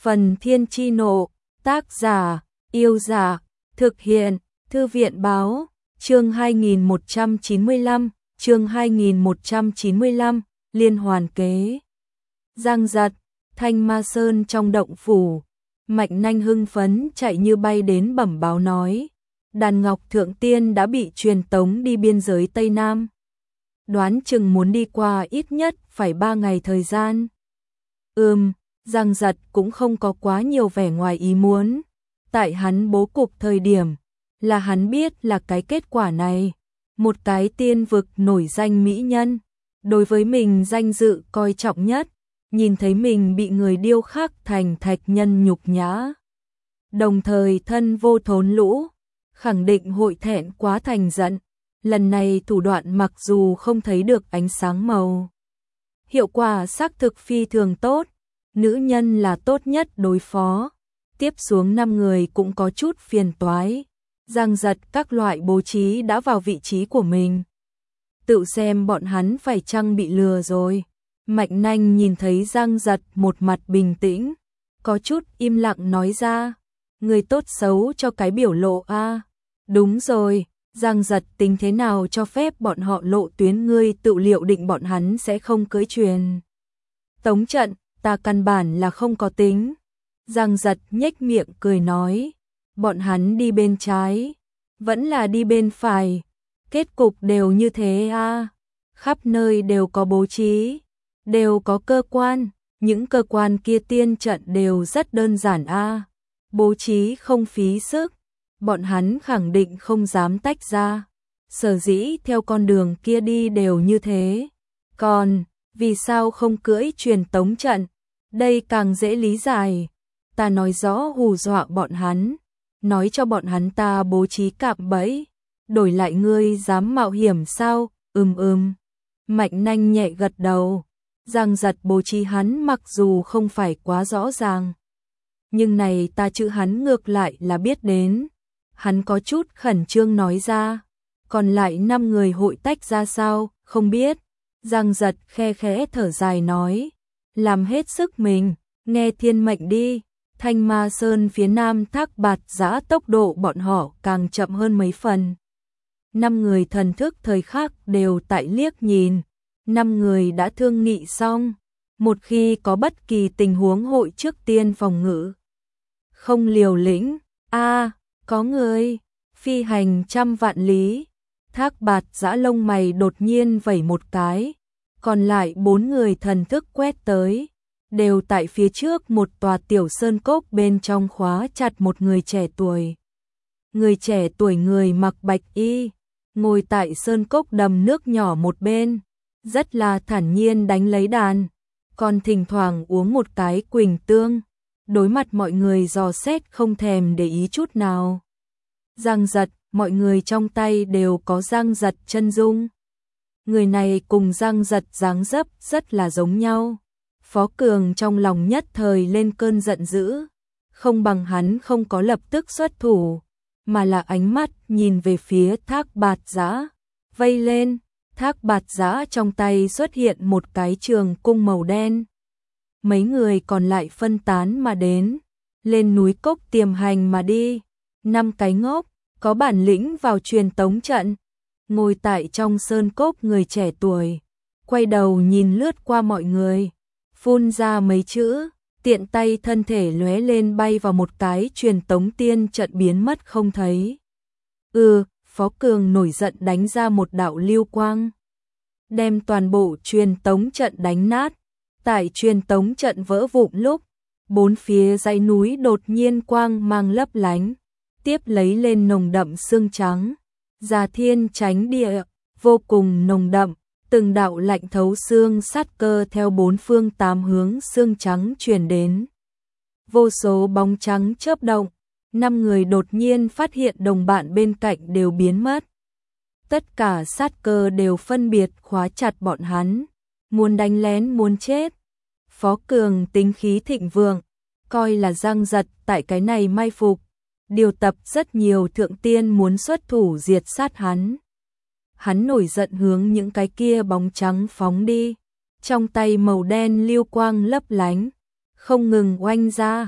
Phần Thiên Chi Nộ, tác giả, Yêu Giả, thực hiện, Thư viện Báo, chương 2195, Liên Hoàn Kế. Giang Giật, Thanh Ma Sơn trong động phủ, Mạnh Nanh hưng phấn chạy như bay đến bẩm báo nói, đàn ngọc thượng tiên đã bị truyền tống đi biên giới Tây Nam. Đoán chừng muốn đi qua ít nhất phải 3 ngày thời gian. Giang Giật cũng không có quá nhiều vẻ ngoài ý muốn. Tại hắn bố cục thời điểm, là hắn biết là cái kết quả này. Một cái tiên vực nổi danh mỹ nhân, đối với mình danh dự coi trọng nhất, nhìn thấy mình bị người điêu khắc thành thạch nhân nhục nhã. Đồng thời thân vô thốn lũ, khẳng định hội thẹn quá thành giận. Lần này thủ đoạn mặc dù không thấy được ánh sáng màu, hiệu quả xác thực phi thường tốt, nữ nhân là tốt nhất đối phó. Tiếp xuống 5 người cũng có chút phiền toái. Giang Giật các loại bố trí đã vào vị trí của mình. Tự xem bọn hắn phải chăng bị lừa rồi. Mạnh Nanh nhìn thấy Giang Giật một mặt bình tĩnh, có chút im lặng nói ra, người tốt xấu cho cái biểu lộ a. Đúng rồi, Giang Giật tính thế nào cho phép bọn họ lộ tuyến, ngươi tự liệu định bọn hắn sẽ không cưỡi truyền tống trận, ta căn bản là không có tính. Giang Giật nhếch miệng cười nói, bọn hắn đi bên trái, vẫn là đi bên phải, kết cục đều như thế a. Khắp nơi đều có bố trí, đều có cơ quan, những cơ quan kia tiên trận đều rất đơn giản a. Bố trí không phí sức, bọn hắn khẳng định không dám tách ra. Sở dĩ theo con đường kia đi đều như thế. Còn, vì sao không cưỡi truyền tống trận? Đây càng dễ lý giải. Ta nói rõ hù dọa bọn hắn, nói cho bọn hắn ta bố trí cạm bẫy, đổi lại ngươi dám mạo hiểm sao? Mạnh Nanh nhẹ gật đầu. Giang Giật bố trí hắn mặc dù không phải quá rõ ràng, nhưng này ta chữ hắn ngược lại là biết đến. Hắn có chút khẩn trương nói ra, còn lại 5 người hội tách ra sao, không biết. Giang Giật khe khẽ thở dài nói, làm hết sức mình, nghe thiên mệnh đi. Thanh Ma Sơn phía nam Thác Bạt Giã tốc độ bọn họ càng chậm hơn mấy phần. 5 người thần thức thời khắc đều tại liếc nhìn. 5 người đã thương nghị xong, một khi có bất kỳ tình huống hội trước tiên phòng ngự, không liều lĩnh. Có người phi hành trăm vạn lý. Thác Bạt Giã lông mày đột nhiên vẩy một cái, còn lại 4 người thần thức quét tới, đều tại phía trước một tòa tiểu sơn cốc bên trong khóa chặt một người trẻ tuổi. Người trẻ tuổi người mặc bạch y, ngồi tại sơn cốc đầm nước nhỏ một bên, rất là thản nhiên đánh lấy đàn, còn thỉnh thoảng uống một cái quỳnh tương, đối mặt mọi người dò xét không thèm để ý chút nào. Giang Giật, mọi người trong tay đều có Giang Giật chân dung. Người này cùng Giang Giật dáng dấp rất là giống nhau. Phó Cường trong lòng nhất thời lên cơn giận dữ, không bằng hắn không có lập tức xuất thủ, mà là ánh mắt nhìn về phía Thác Bạt Giã, vây lên. Thác Bạt Giã trong tay xuất hiện một cái trường cung màu đen. Mấy người còn lại phân tán mà đến, lên núi cốc tiềm hành mà đi. 5 cái ngốc, có bản lĩnh vào truyền tống trận. Ngồi tại trong sơn cốc người trẻ tuổi, quay đầu nhìn lướt qua mọi người, phun ra mấy chữ, tiện tay thân thể lóe lên bay vào một cái truyền tống tiên trận biến mất không thấy. Phó Cường nổi giận đánh ra một đạo lưu quang, đem toàn bộ truyền tống trận đánh nát. Tại truyền tống trận vỡ vụn lúc, 4 phía dãy núi đột nhiên quang mang lấp lánh, tiếp lấy lên nồng đậm sương trắng. Già thiên tránh địa, vô cùng nồng đậm, từng đạo lạnh thấu xương sát cơ theo 4 phương 8 hướng sương trắng truyền đến. Vô số bóng trắng chớp động, 5 người đột nhiên phát hiện đồng bạn bên cạnh đều biến mất. Tất cả sát cơ đều phân biệt khóa chặt bọn hắn, muốn đánh lén muốn chết. Phó Cường tính khí thịnh vượng, coi là Giang Giật tại cái này mai phục, điều tập rất nhiều thượng tiên muốn xuất thủ diệt sát hắn. Hắn nổi giận hướng những cái kia bóng trắng phóng đi, trong tay màu đen lưu quang lấp lánh, không ngừng oanh ra.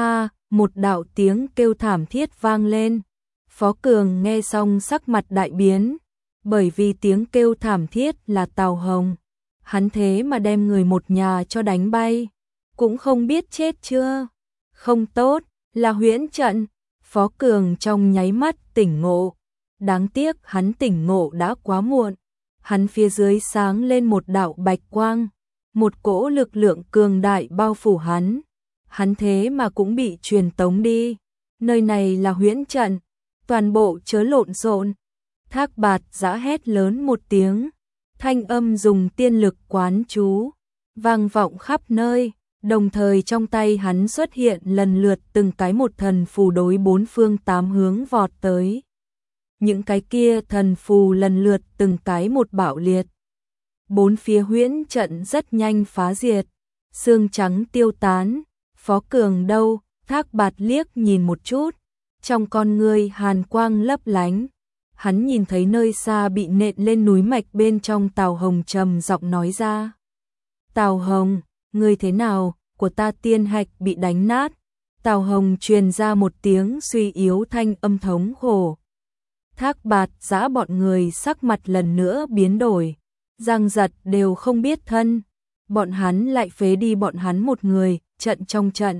Một đạo tiếng kêu thảm thiết vang lên. Phó Cường nghe xong sắc mặt đại biến, bởi vì tiếng kêu thảm thiết là Tào Hồng. Hắn thế mà đem người một nhà cho đánh bay, cũng không biết chết chưa. Không tốt, là huyễn trận. Phó Cường trong nháy mắt tỉnh ngộ. Đáng tiếc hắn tỉnh ngộ đã quá muộn. Hắn phía dưới sáng lên một đạo bạch quang, một cỗ lực lượng cường đại bao phủ hắn. Hắn thế mà cũng bị truyền tống đi. Nơi này là huyễn trận, toàn bộ chớ lộn xộn. Thác Bạt Giã hét lớn một tiếng, thanh âm dùng tiên lực quán chú, vang vọng khắp nơi, đồng thời trong tay hắn xuất hiện lần lượt từng cái một thần phù đối bốn phương tám hướng vọt tới. Những cái kia thần phù lần lượt từng cái một bạo liệt. Bốn phía huyễn trận rất nhanh phá diệt, xương trắng tiêu tán. Phó Cường đâu? Thác Bạt liếc nhìn một chút, trong con ngươi hàn quang lấp lánh. Hắn nhìn thấy nơi xa bị nện lên núi mạch bên trong. Tào Hồng trầm giọng nói ra. Tào Hồng, ngươi thế nào? Của ta tiên hạch bị đánh nát. Tào Hồng truyền ra một tiếng suy yếu thanh âm thống khổ. Thác Bạt Giã bọn người sắc mặt lần nữa biến đổi. Giang Giật đều không biết thân. Bọn hắn lại phế đi bọn hắn một người, trận trong trận.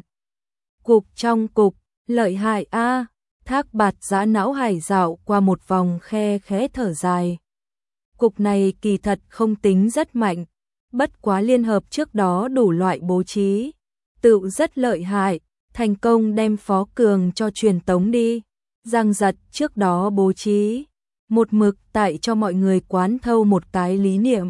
Cục trong cục, lợi hại a. Thác Bạt Giã não hải dạo qua một vòng khe khẽ thở dài. Cục này kỳ thật không tính rất mạnh, bất quá liên hợp trước đó đủ loại bố trí, tự rất lợi hại, thành công đem Phó Cường cho truyền tống đi. Giang Giật trước đó bố trí, một mực tại cho mọi người quán thâu một cái lý niệm.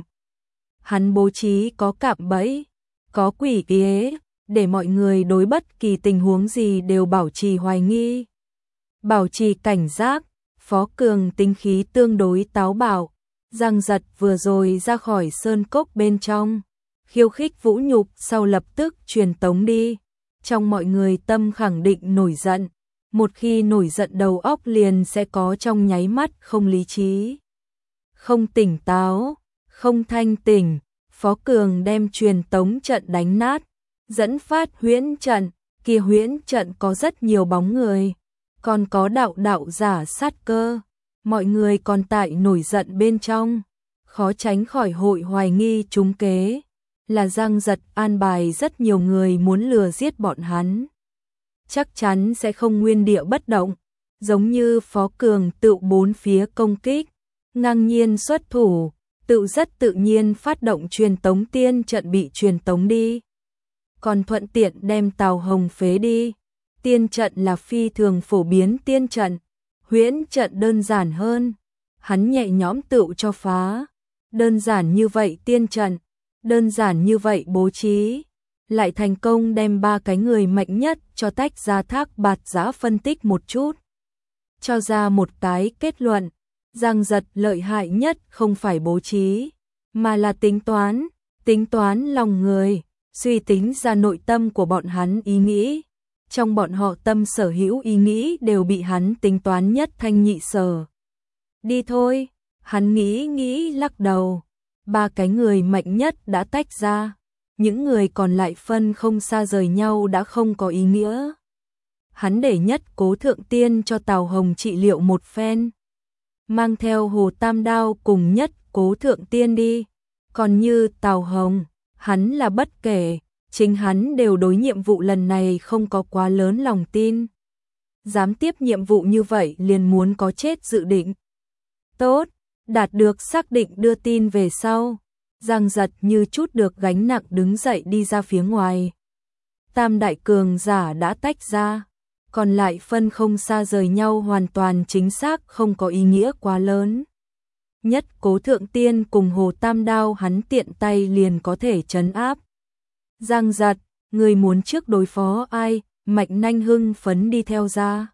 Hắn bố trí có cạm bẫy, có quỷ kế, để mọi người đối bất kỳ tình huống gì đều bảo trì hoài nghi, bảo trì cảnh giác. Phó Cường tính khí tương đối táo bạo. Giang Giật vừa rồi ra khỏi sơn cốc bên trong, khiêu khích vũ nhục sau lập tức truyền tống đi. Trong mọi người tâm khẳng định nổi giận. Một khi nổi giận đầu óc liền sẽ có trong nháy mắt không lý trí, không tỉnh táo, không thanh tỉnh. Phó Cường đem truyền tống trận đánh nát, dẫn phát huyễn trận. Kia huyễn trận có rất nhiều bóng người, còn có đạo giả sát cơ. Mọi người còn tại nổi giận bên trong, khó tránh khỏi hội hoài nghi trúng kế. Là Giang Giật an bài rất nhiều người muốn lừa giết bọn hắn, chắc chắn sẽ không nguyên địa bất động. Giống như Phó Cường tự bốn phía công kích, ngang nhiên xuất thủ, tự rất tự nhiên phát động truyền tống tiên trận bị truyền tống đi, còn thuận tiện đem Tào Hồng phế đi. Tiên trận là phi thường phổ biến tiên trận, huyễn trận đơn giản hơn, hắn nhẹ nhõm tự cho phá. Đơn giản như vậy tiên trận, đơn giản như vậy bố trí, lại thành công đem ba cái người mạnh nhất cho tách ra. Thác Bạt Giã phân tích một chút, cho ra một cái kết luận. Giang Giật lợi hại nhất không phải bố trí, mà là tính toán lòng người, suy tính ra nội tâm của bọn hắn ý nghĩ. Trong bọn họ tâm sở hữu ý nghĩ đều bị hắn tính toán nhất thanh nhị sở. Đi thôi, hắn nghĩ lắc đầu. Ba cái người mạnh nhất đã tách ra, những người còn lại phân không xa rời nhau đã không có ý nghĩa. Hắn để Nhất Cố Thượng Tiên cho Tào Hồng trị liệu một phen, mang theo Hồ Tam Đao cùng Nhất Cố Thượng Tiên đi. Còn như Tào Hồng, hắn là bất kể, chính hắn đều đối nhiệm vụ lần này không có quá lớn lòng tin. Dám tiếp nhiệm vụ như vậy liền muốn có chết dự định. Tốt, đạt được xác định đưa tin về sau. Giang Giật như chút được gánh nặng đứng dậy đi ra phía ngoài. Tam đại cường giả đã tách ra, còn lại phân không xa rời nhau hoàn toàn chính xác không có ý nghĩa quá lớn. Nhất Cố Thượng Tiên cùng Hồ Tam Đao hắn tiện tay liền có thể trấn áp. Giang Giật, người muốn trước đối phó ai? Mạnh Nanh hưng phấn đi theo ra.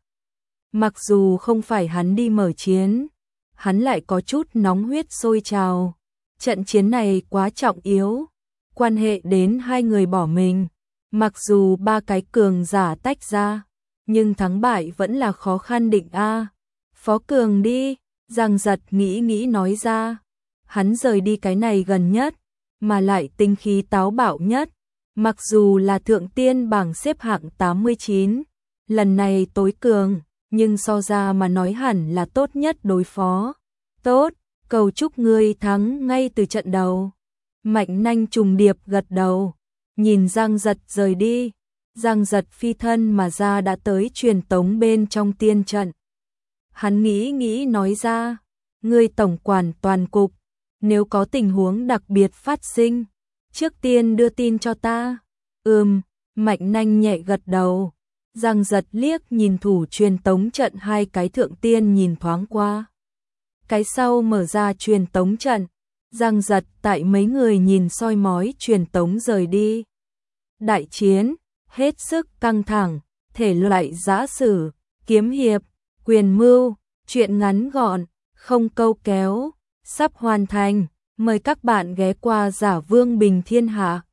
Mặc dù không phải hắn đi mở chiến, hắn lại có chút nóng huyết sôi trào. Trận chiến này quá trọng yếu, quan hệ đến hai người bỏ mình. Mặc dù ba cái cường giả tách ra, nhưng thắng bại vẫn là khó khăn định a. Phó Cường đi, Giang Giật nghĩ nói ra. Hắn rời đi cái này gần nhất, mà lại tinh khí táo bạo nhất. Mặc dù là thượng tiên bảng xếp hạng 89, lần này tối cường, nhưng so ra mà nói hẳn là tốt nhất đối phó. Tốt, cầu chúc ngươi thắng ngay từ trận đầu. Mạnh Nanh trùng điệp gật đầu, nhìn Giang Giật rời đi. Giang Giật phi thân mà ra đã tới truyền tống bên trong tiên trận. Hắn nghĩ nói ra, ngươi tổng quản toàn cục, nếu có tình huống đặc biệt phát sinh, trước tiên đưa tin cho ta. Mạnh Nanh nhẹ gật đầu. Giang Giật liếc nhìn thủ truyền tống trận hai cái thượng tiên nhìn thoáng qua. Cái sau mở ra truyền tống trận, Giang Giật tại mấy người nhìn soi mói truyền tống rời đi. Đại chiến, hết sức căng thẳng, thể loại giã sử, kiếm hiệp, quyền mưu, truyện ngắn gọn, không câu kéo, sắp hoàn thành. Mời các bạn ghé qua Giả Vương Bình Thiên Hạ.